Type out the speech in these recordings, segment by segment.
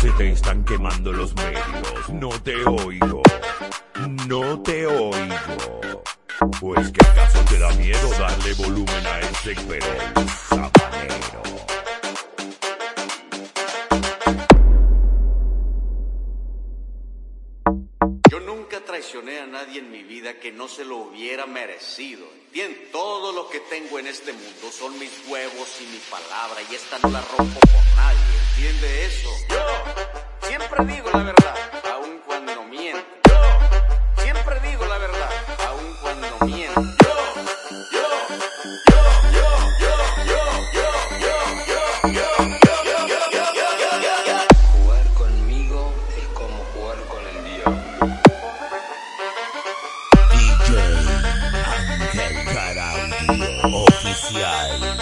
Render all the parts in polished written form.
Se te están quemando los medios. No te oigo. No te oigo. Pues que acaso te da miedo darle volumen a ese Perol sabanero. Yo nunca traicioné a nadie en mi vida que no se lo hubiera merecido. ¿Entiendes? Todo lo que tengo en este mundo son mis huevos y mi palabra, y esta no la rompo por nadie. ¿Entiende eso? Yo siempre digo la verdad, aun cuando miento. Yo siempre digo la verdad, aun cuando miento. Jugar conmigo es como jugar con el diablo. DJ Ángel Caraudio Oficial.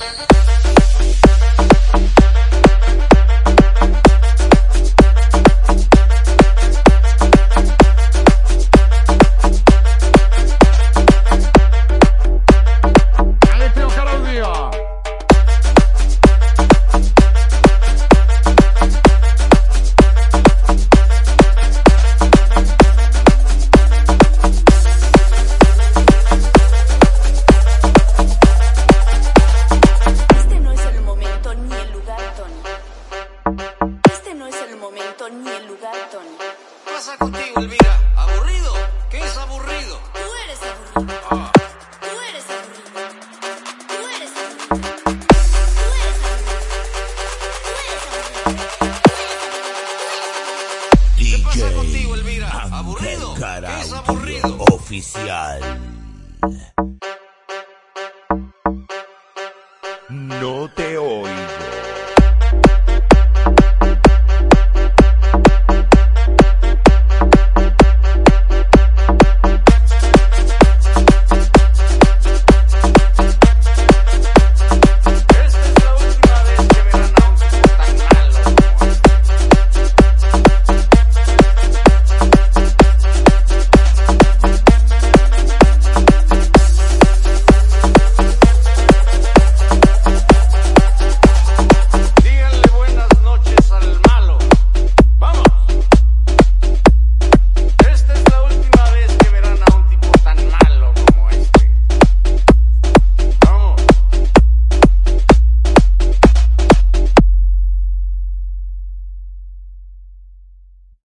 Ni el lugar, Tony. ¿Qué pasa contigo, Elvira? ¿Aburrido? ¿Qué es aburrido? Tú eres aburrido. Ah. Tú eres aburrido. Tú eres aburrido. Tú eres aburrido. DJ ¿Qué pasa contigo, Elvira? Ángel ¿Aburrido? ¿Qué es Caraudio aburrido? Oficial.